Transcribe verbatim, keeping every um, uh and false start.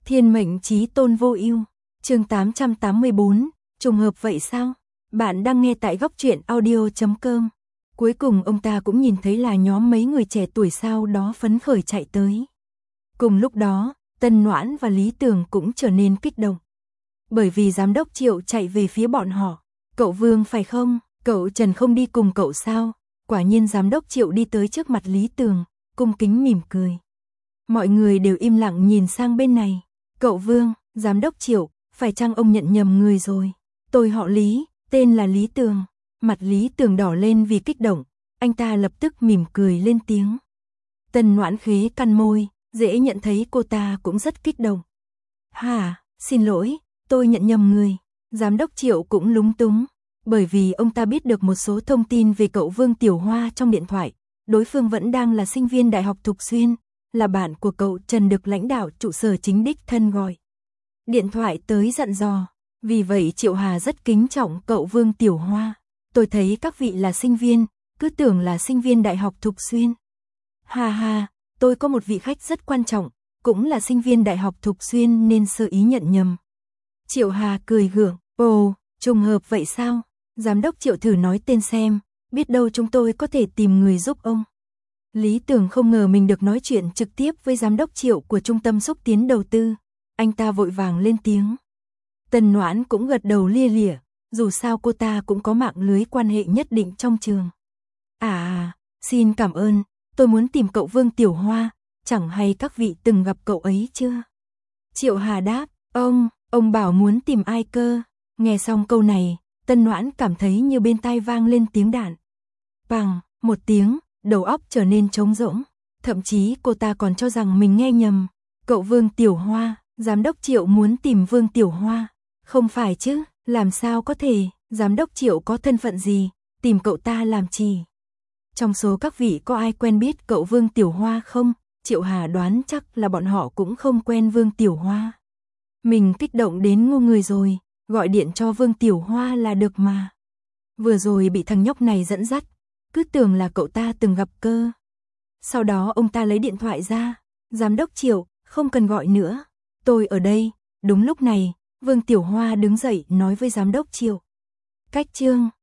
Thiên mệnh chí tôn vô ưu. Chương tám trăm tám mươi bốn, trùng hợp vậy sao? Bạn đang nghe tại góc truyện audio chấm com. Cuối cùng ông ta cũng nhìn thấy là nhóm mấy người trẻ tuổi sau đó phấn khởi chạy tới. Cùng lúc đó, Tân Noãn và Lý Tường cũng trở nên kích động. Bởi vì giám đốc Triệu chạy về phía bọn họ. Cậu Vương phải không? Cậu Trần không đi cùng cậu sao? Quả nhiên giám đốc Triệu đi tới trước mặt Lý Tường, cung kính mỉm cười. Mọi người đều im lặng nhìn sang bên này. Cậu Vương, giám đốc Triệu, phải chăng ông nhận nhầm người rồi? Tôi họ Lý, tên là Lý Tường. Mặt Lý Tường đỏ lên vì kích động, anh ta lập tức mỉm cười lên tiếng. Tân Noãn khế căn môi, dễ nhận thấy cô ta cũng rất kích động. Hả, xin lỗi, tôi nhận nhầm người. Giám đốc Triệu cũng lúng túng, bởi vì ông ta biết được một số thông tin về cậu Vương Tiểu Hoa trong điện thoại. Đối phương vẫn đang là sinh viên Đại học Thục Xuyên, là bạn của cậu Trần được lãnh đạo trụ sở chính đích thân gọi điện thoại tới dặn dò. Vì vậy Triệu Hà rất kính trọng cậu Vương Tiểu Hoa. Tôi thấy các vị là sinh viên, cứ tưởng là sinh viên Đại học Thục Xuyên. Hà hà, tôi có một vị khách rất quan trọng, cũng là sinh viên Đại học Thục Xuyên nên sơ ý nhận nhầm. Triệu Hà cười gượng, ồ, trùng hợp vậy sao? Giám đốc Triệu thử nói tên xem, biết đâu chúng tôi có thể tìm người giúp ông. Lý Tường không ngờ mình được nói chuyện trực tiếp với giám đốc Triệu của trung tâm xúc tiến đầu tư. Anh ta vội vàng lên tiếng. Tân Noãn cũng gật đầu lia lịa, dù sao cô ta cũng có mạng lưới quan hệ nhất định trong trường. À, xin cảm ơn, tôi muốn tìm cậu Vương Tiểu Hoa, chẳng hay các vị từng gặp cậu ấy chưa? Triệu Hà đáp, ông, ông bảo muốn tìm ai cơ? Nghe xong câu này, Tân Noãn cảm thấy như bên tai vang lên tiếng đạn. Bằng, một tiếng, đầu óc trở nên trống rỗng, thậm chí cô ta còn cho rằng mình nghe nhầm. Cậu Vương Tiểu Hoa, giám đốc Triệu muốn tìm Vương Tiểu Hoa. Không phải chứ, làm sao có thể, giám đốc Triệu có thân phận gì, tìm cậu ta làm chi? Trong số các vị có ai quen biết cậu Vương Tiểu Hoa không? Triệu Hà đoán chắc là bọn họ cũng không quen Vương Tiểu Hoa. Mình kích động đến ngu người rồi, gọi điện cho Vương Tiểu Hoa là được mà. Vừa rồi bị thằng nhóc này dẫn dắt, cứ tưởng là cậu ta từng gặp cơ. Sau đó ông ta lấy điện thoại ra, giám đốc Triệu, không cần gọi nữa, tôi ở đây. Đúng lúc này, Vương Tiểu Hoa đứng dậy nói với giám đốc Triệu. Cách chương,